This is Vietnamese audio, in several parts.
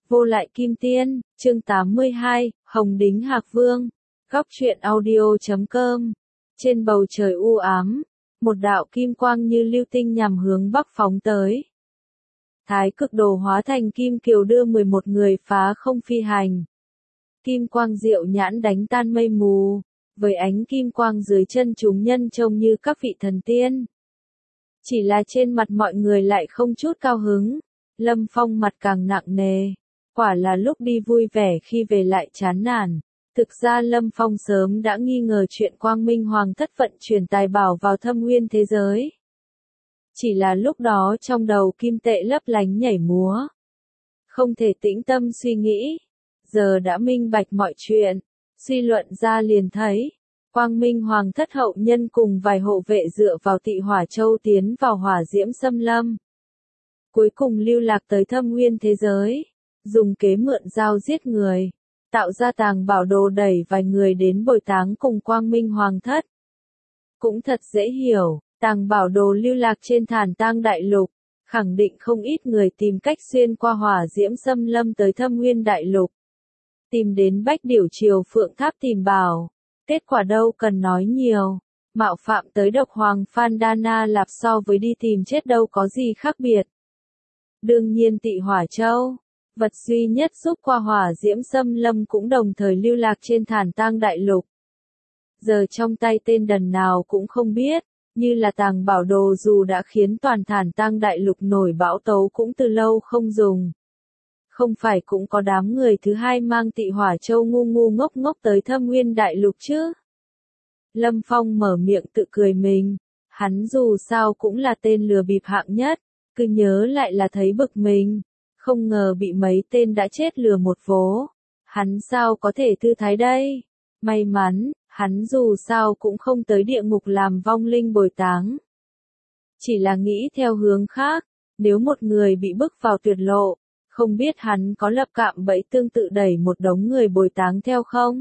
Vô lại kim tiên, chương 82, Hồng Đính Hạc Vương. Góc truyện audio.com. Trên bầu trời u ám, một đạo kim quang như lưu tinh nhằm hướng bắc phóng tới. Thái cực đồ hóa thành kim kiều đưa 11 người phá không phi hành. Kim quang diệu nhãn đánh tan mây mù, với ánh kim quang dưới chân chúng nhân trông như các vị thần tiên. Chỉ là trên mặt mọi người lại không chút cao hứng, Lâm Phong mặt càng nặng nề. Quả là lúc đi vui vẻ khi về lại chán nản. Thực ra Lâm Phong sớm đã nghi ngờ chuyện Quang Minh Hoàng thất vận chuyển tài bảo vào thâm nguyên thế giới. Chỉ là lúc đó trong đầu kim tệ lấp lánh nhảy múa. Không thể tĩnh tâm suy nghĩ. Giờ đã minh bạch mọi chuyện, suy luận ra liền thấy. Quang Minh Hoàng thất hậu nhân cùng vài hộ vệ dựa vào Tị Hỏa Châu tiến vào hỏa diễm xâm lâm. Cuối cùng lưu lạc tới thâm nguyên thế giới. Dùng kế mượn dao giết người, tạo ra tàng bảo đồ đẩy vài người đến bồi táng cùng Quang Minh Hoàng thất. Cũng thật dễ hiểu, tàng bảo đồ lưu lạc trên Thản Tang Đại Lục, khẳng định không ít người tìm cách xuyên qua hỏa diễm xâm lâm tới thâm nguyên đại lục. Tìm đến Bách Điểu Triều Phượng Tháp tìm bảo, kết quả đâu cần nói nhiều, mạo phạm tới độc hoàng Phan Đa Na Lạp so với đi tìm chết đâu có gì khác biệt. Đương nhiên Tị Hỏa Châu, vật duy nhất giúp qua hỏa diễm xâm lâm cũng đồng thời lưu lạc trên Thản Tang Đại Lục. Giờ trong tay tên đần nào cũng không biết, như là tàng bảo đồ dù đã khiến toàn Thản Tang Đại Lục nổi bão tấu cũng từ lâu không dùng. Không phải cũng có đám người thứ hai mang Tị Hỏa Châu ngu ngu ngốc ngốc tới thâm nguyên đại lục chứ? Lâm Phong mở miệng tự cười mình, hắn dù sao cũng là tên lừa bịp hạng nhất, cứ nhớ lại là thấy bực mình. Không ngờ bị mấy tên đã chết lừa một vố. Hắn sao có thể thư thái đây? May mắn, hắn dù sao cũng không tới địa ngục làm vong linh bồi táng. Chỉ là nghĩ theo hướng khác, nếu một người bị bức vào tuyệt lộ, không biết hắn có lập cạm bẫy tương tự đẩy một đống người bồi táng theo không?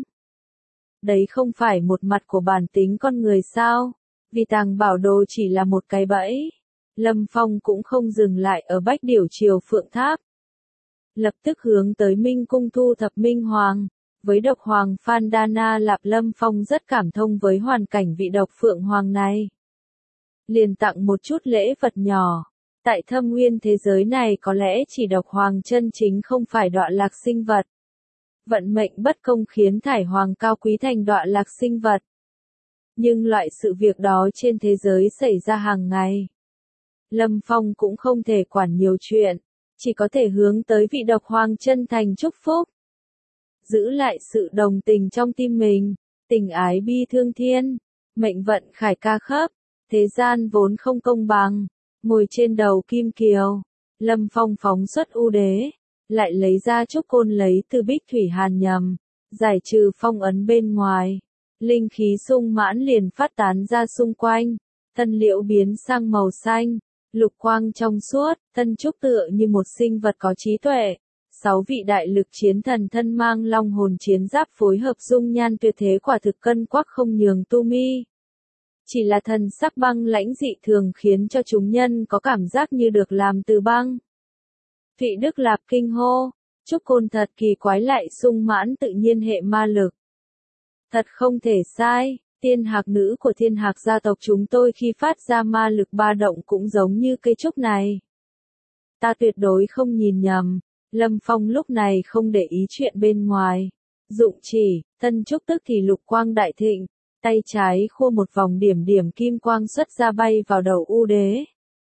Đấy không phải một mặt của bản tính con người sao? Vì tàng bảo đồ chỉ là một cái bẫy. Lâm Phong cũng không dừng lại ở Bách Điểu Triều Phượng Tháp. Lập tức hướng tới Minh Cung thu thập Minh Hoàng. Với độc hoàng Phan Đa Na Lạp, Lâm Phong rất cảm thông với hoàn cảnh vị độc Phượng Hoàng này. Liền tặng một chút lễ vật nhỏ. Tại thâm nguyên thế giới này có lẽ chỉ độc hoàng chân chính không phải đọa lạc sinh vật. Vận mệnh bất công khiến thải hoàng cao quý thành đọa lạc sinh vật. Nhưng loại sự việc đó trên thế giới xảy ra hàng ngày. Lâm Phong cũng không thể quản nhiều chuyện. Chỉ có thể hướng tới vị độc hoàng chân thành chúc phúc. Giữ lại sự đồng tình trong tim mình, tình ái bi thương thiên, mệnh vận khải ca khắp, thế gian vốn không công bằng, ngồi trên đầu kim kiều, Lâm Phong phóng xuất u đế, lại lấy ra trúc côn lấy từ Bích Thủy Hàn Nhầm, giải trừ phong ấn bên ngoài, linh khí sung mãn liền phát tán ra xung quanh, thân liễu biến sang màu xanh. Lục quang trong suốt, thân trúc tựa như một sinh vật có trí tuệ. 6 vị đại lực chiến thần thân mang long hồn chiến giáp phối hợp dung nhan tuyệt thế quả thực cân quắc không nhường tu mi. Chỉ là thần sắc băng lãnh dị thường khiến cho chúng nhân có cảm giác như được làm từ băng. Thụy Đức Lạp kinh hô, trúc côn thật kỳ quái lại sung mãn tự nhiên hệ ma lực. Thật không thể sai. Tiên hạc nữ của Thiên Hạc gia tộc chúng tôi khi phát ra ma lực ba động cũng giống như cây trúc này. Ta tuyệt đối không nhìn nhầm. Lâm Phong lúc này không để ý chuyện bên ngoài. Dụng chỉ, thân trúc tức thì lục quang đại thịnh, tay trái khua một vòng điểm điểm kim quang xuất ra bay vào đầu U đế.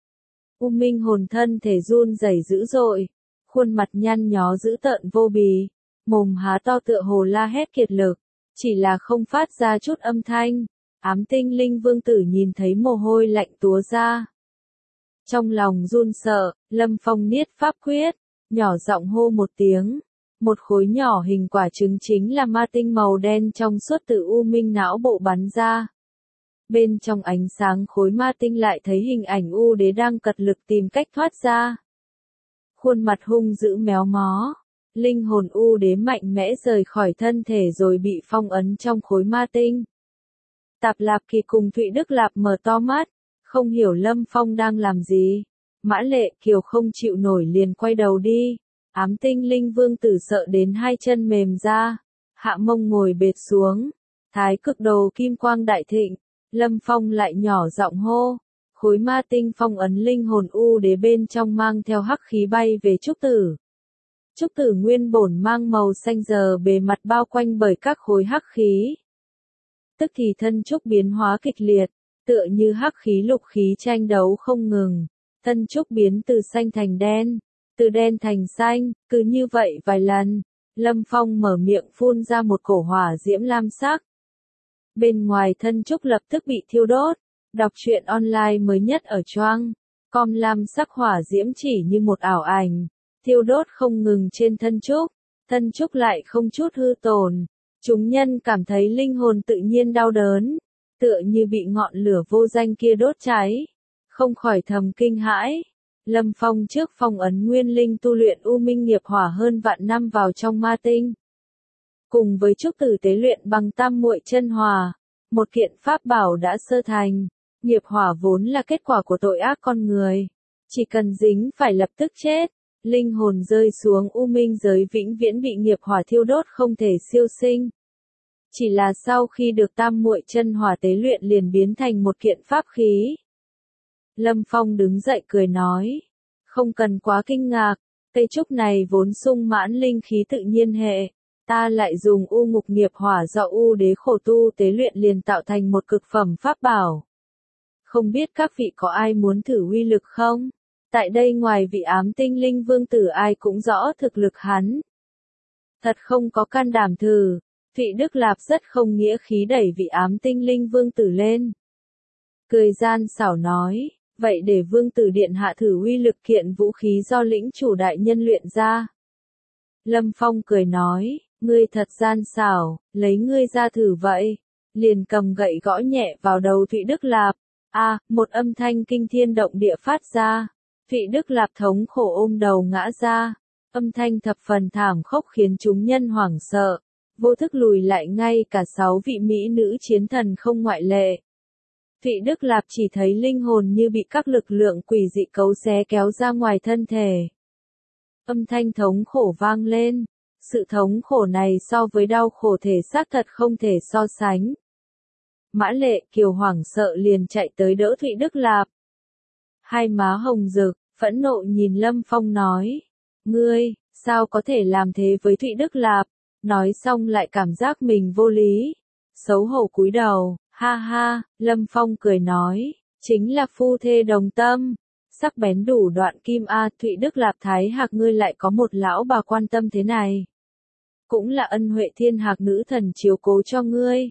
U Minh hồn thân thể run rẩy dữ dội, khuôn mặt nhăn nhó dữ tợn vô bì, mồm há to tựa hồ la hét kiệt lực. Chỉ là không phát ra chút âm thanh, ám tinh linh vương tử nhìn thấy mồ hôi lạnh túa ra. Trong lòng run sợ, Lâm Phong niết pháp quyết, nhỏ giọng hô một tiếng. Một khối nhỏ hình quả trứng chính là ma tinh màu đen trong suốt từ u minh não bộ bắn ra. Bên trong ánh sáng khối ma tinh lại thấy hình ảnh u đế đang cật lực tìm cách thoát ra. Khuôn mặt hung dữ méo mó. Linh hồn u đế mạnh mẽ rời khỏi thân thể rồi bị phong ấn trong khối ma tinh. Tạp Lạp Kỳ cùng Thụy Đức Lạp mở to mắt, không hiểu Lâm Phong đang làm gì. Mã Lệ Kiều không chịu nổi liền quay đầu đi, Ám Tinh Linh Vương Tử sợ đến hai chân mềm ra, hạ mông ngồi bệt xuống. Thái Cực Đồ kim quang đại thịnh, Lâm Phong lại nhỏ giọng hô, khối ma tinh phong ấn linh hồn u đế bên trong mang theo hắc khí bay về trúc tử. Trúc tử nguyên bổn mang màu xanh giờ bề mặt bao quanh bởi các khối hắc khí. Tức thì thân trúc biến hóa kịch liệt, tựa như hắc khí lục khí tranh đấu không ngừng. Thân trúc biến từ xanh thành đen, từ đen thành xanh, cứ như vậy vài lần. Lâm Phong mở miệng phun ra một cổ hỏa diễm lam sắc. Bên ngoài thân trúc lập tức bị thiêu đốt. Đọc truyện online mới nhất ở Choang. Com lam sắc hỏa diễm chỉ như một ảo ảnh, thiêu đốt không ngừng trên thân trúc lại không chút hư tổn. Chúng nhân cảm thấy linh hồn tự nhiên đau đớn, tựa như bị ngọn lửa vô danh kia đốt cháy, không khỏi thầm kinh hãi. Lâm Phong trước phong ấn nguyên linh tu luyện u minh nghiệp hỏa hơn vạn năm vào trong ma tinh. Cùng với trúc tử tế luyện bằng tam muội chân hỏa, một kiện pháp bảo đã sơ thành. Nghiệp hỏa vốn là kết quả của tội ác con người, chỉ cần dính phải lập tức chết. Linh hồn rơi xuống u minh giới vĩnh viễn bị nghiệp hỏa thiêu đốt không thể siêu sinh. Chỉ là sau khi được tam muội chân hỏa tế luyện liền biến thành một kiện pháp khí. Lâm Phong đứng dậy cười nói, không cần quá kinh ngạc, cây trúc này vốn sung mãn linh khí tự nhiên hệ, ta lại dùng u ngục nghiệp hỏa do u đế khổ tu tế luyện liền tạo thành một cực phẩm pháp bảo. Không biết các vị có ai muốn thử uy lực không? Tại đây ngoài vị Ám Tinh Linh Vương Tử ai cũng rõ thực lực hắn. Thật không có can đảm thử. Vị Đức Lạp rất không nghĩa khí đẩy vị Ám Tinh Linh Vương Tử lên. Cười gian xảo nói, vậy để Vương Tử Điện hạ thử uy lực kiện vũ khí do lĩnh chủ đại nhân luyện ra. Lâm Phong cười nói, ngươi thật gian xảo, lấy ngươi ra thử vậy. Liền cầm gậy gõ nhẹ vào đầu Thụy Đức Lạp. Một âm thanh kinh thiên động địa phát ra. Thụy Đức Lạp thống khổ ôm đầu ngã ra. Âm thanh thập phần thảm khốc khiến chúng nhân hoảng sợ. Vô thức lùi lại, ngay cả 6 vị mỹ nữ chiến thần không ngoại lệ. Thụy Đức Lạp chỉ thấy linh hồn như bị các lực lượng quỷ dị cấu xé kéo ra ngoài thân thể. Âm thanh thống khổ vang lên. Sự thống khổ này so với đau khổ thể xác thật không thể so sánh. Mã Lệ Kiều hoảng sợ liền chạy tới đỡ Thụy Đức Lạp. Hai má hồng rực, phẫn nộ nhìn Lâm Phong nói. Ngươi, sao có thể làm thế với Thụy Đức Lạp? Nói xong lại cảm giác mình vô lý. Xấu hổ cúi đầu, ha ha, Lâm Phong cười nói. Chính là phu thê đồng tâm. Sắc bén đủ đoạn kim Thụy Đức Lạp Thái Hạc ngươi lại có một lão bà quan tâm thế này. Cũng là ân huệ thiên hạc nữ thần chiếu cố cho ngươi.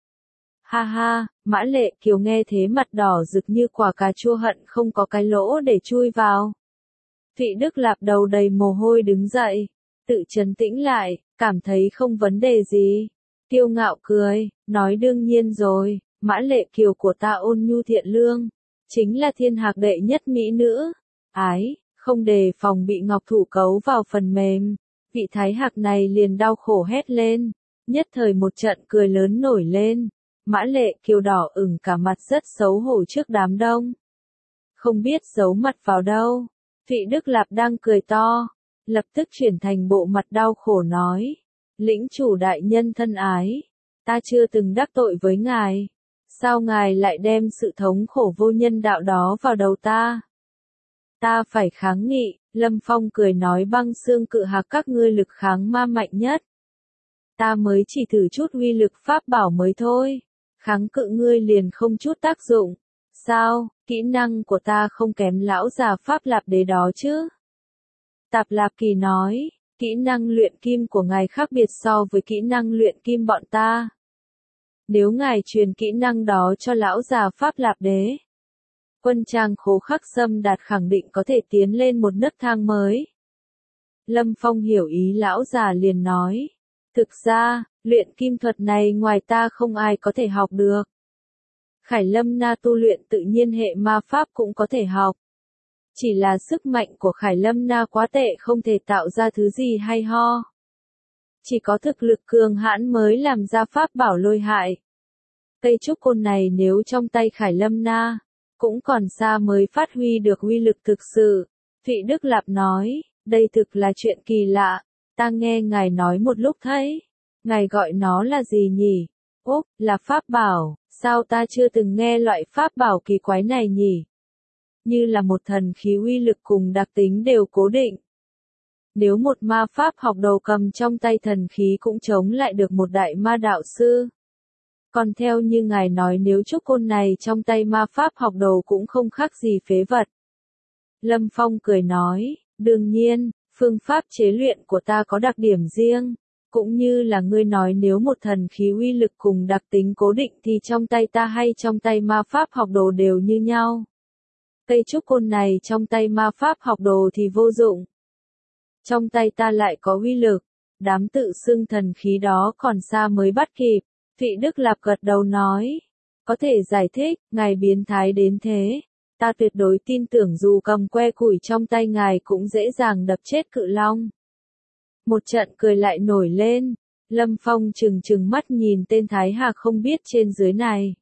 Ha ha, Mã Lệ Kiều nghe thế mặt đỏ rực như quả cà chua hận không có cái lỗ để chui vào. Thụy Đức Lạp đầu đầy mồ hôi đứng dậy, tự trấn tĩnh lại, cảm thấy không vấn đề gì. Kiêu ngạo cười, nói đương nhiên rồi, Mã Lệ Kiều của ta ôn nhu thiện lương, chính là thiên hạc đệ nhất mỹ nữ. Ái, không đề phòng bị ngọc thủ cấu vào phần mềm, vị thái hạc này liền đau khổ hét lên, nhất thời một trận cười lớn nổi lên. Mã Lệ Kiều đỏ ửng cả mặt rất xấu hổ trước đám đông. Không biết giấu mặt vào đâu. Thụy Đức Lạp đang cười to, lập tức chuyển thành bộ mặt đau khổ nói. Lĩnh chủ đại nhân thân ái, ta chưa từng đắc tội với ngài. Sao ngài lại đem sự thống khổ vô nhân đạo đó vào đầu ta? Ta phải kháng nghị, Lâm Phong cười nói băng xương cự hạc các ngươi lực kháng ma mạnh nhất. Ta mới chỉ thử chút uy lực pháp bảo mới thôi. Kháng cự ngươi liền không chút tác dụng. Sao, kỹ năng của ta không kém lão già Pháp Lạp Đế đó chứ? Tạp Lạp Kỳ nói, kỹ năng luyện kim của ngài khác biệt so với kỹ năng luyện kim bọn ta. Nếu ngài truyền kỹ năng đó cho lão già Pháp Lạp Đế, quân trang Khố Khắc Sâm Đạt khẳng định có thể tiến lên một nấc thang mới. Lâm Phong hiểu ý lão già liền nói, thực ra, luyện kim thuật này ngoài ta không ai có thể học được. Khải Lâm Na tu luyện tự nhiên hệ ma pháp cũng có thể học. Chỉ là sức mạnh của Khải Lâm Na quá tệ không thể tạo ra thứ gì hay ho. Chỉ có thực lực cường hãn mới làm ra pháp bảo lôi hại. Cây trúc côn này nếu trong tay Khải Lâm Na, cũng còn xa mới phát huy được uy lực thực sự. Thụy Đức Lạp nói, Đây thực là chuyện kỳ lạ, ta nghe ngài nói một lúc thấy. Ngài gọi nó là gì nhỉ? Úp, là pháp bảo, sao ta chưa từng nghe loại pháp bảo kỳ quái này nhỉ? Như là một thần khí uy lực cùng đặc tính đều cố định. Nếu một ma pháp học đồ cầm trong tay thần khí cũng chống lại được một đại ma đạo sư. Còn theo như ngài nói nếu trúc côn này trong tay ma pháp học đồ cũng không khác gì phế vật. Lâm Phong cười nói, đương nhiên, phương pháp chế luyện của ta có đặc điểm riêng. Cũng như là ngươi nói nếu một thần khí uy lực cùng đặc tính cố định thì trong tay ta hay trong tay ma pháp học đồ đều như nhau. Cây trúc côn này trong tay ma pháp học đồ thì vô dụng. Trong tay ta lại có uy lực, đám tự xưng thần khí đó còn xa mới bắt kịp. Vị Đức Lạp gật đầu nói, có thể giải thích, ngài biến thái đến thế. Ta tuyệt đối tin tưởng dù cầm que củi trong tay ngài cũng dễ dàng đập chết cự long. Một trận cười lại nổi lên, Lâm Phong trừng trừng mắt nhìn tên Thái Hạc không biết trên dưới này.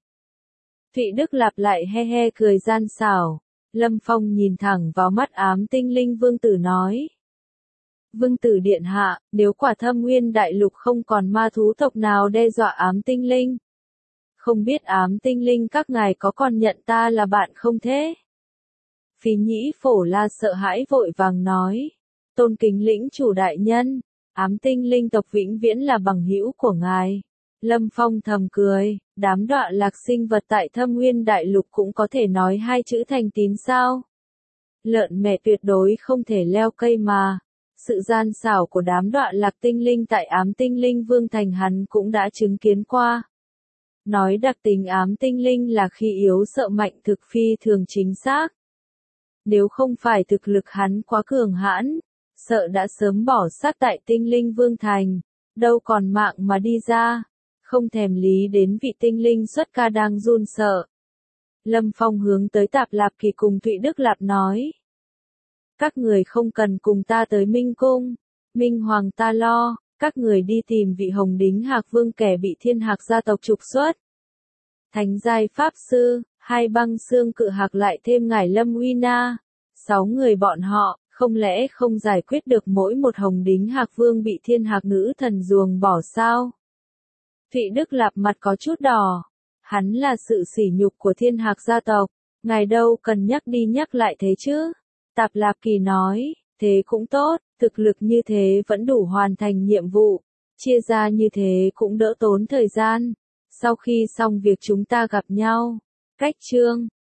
Vị Đức Lạp lại he he cười gian xảo, Lâm Phong nhìn thẳng vào mắt Ám Tinh Linh Vương tử nói. Vương tử điện hạ, nếu quả Thâm Nguyên đại lục không còn ma thú tộc nào đe dọa Ám Tinh Linh. Không biết Ám Tinh Linh các ngài có còn nhận ta là bạn không thế? Phí Nhĩ Phổ La sợ hãi vội vàng nói. Tôn kính lĩnh chủ đại nhân, Ám Tinh Linh tộc vĩnh viễn là bằng hữu của ngài. Lâm Phong thầm cười, đám đọa lạc sinh vật tại Thâm Nguyên đại lục cũng có thể nói hai chữ thành tín sao? Lợn mẹ tuyệt đối không thể leo cây mà. Sự gian xảo của đám đọa lạc tinh linh tại Ám Tinh Linh Vương thành hắn cũng đã chứng kiến qua. Nói đặc tính Ám Tinh Linh là khi yếu sợ mạnh thực phi thường chính xác. Nếu không phải thực lực hắn quá cường hãn, sợ đã sớm bỏ xác tại Tinh Linh Vương thành, đâu còn mạng mà đi ra, không thèm lý đến vị tinh linh xuất ca đang run sợ. Lâm Phong hướng tới Tạp Lạp Kỳ cùng Thụy Đức Lạp nói. Các người không cần cùng ta tới Minh Cung, Minh Hoàng ta lo, các người đi tìm vị Hồng Đính Hạc Vương kẻ bị Thiên Hạc gia tộc trục xuất. Thánh giai Pháp Sư, hai băng xương cự hạc lại thêm ngải Lâm Uy Na, 6 người bọn họ, không lẽ không giải quyết được mỗi một Hồng Đính Hạc Vương bị Thiên Hạc nữ thần ruồng bỏ sao? Thụy Đức Lạp mặt có chút đỏ, hắn là sự sỉ nhục của Thiên Hạc gia tộc, ngài đâu cần nhắc đi nhắc lại thế chứ? Tạp Lạp Kỳ nói, thế cũng tốt, thực lực như thế vẫn đủ hoàn thành nhiệm vụ, chia ra như thế cũng đỡ tốn thời gian. Sau khi xong việc chúng ta gặp nhau. Cách chương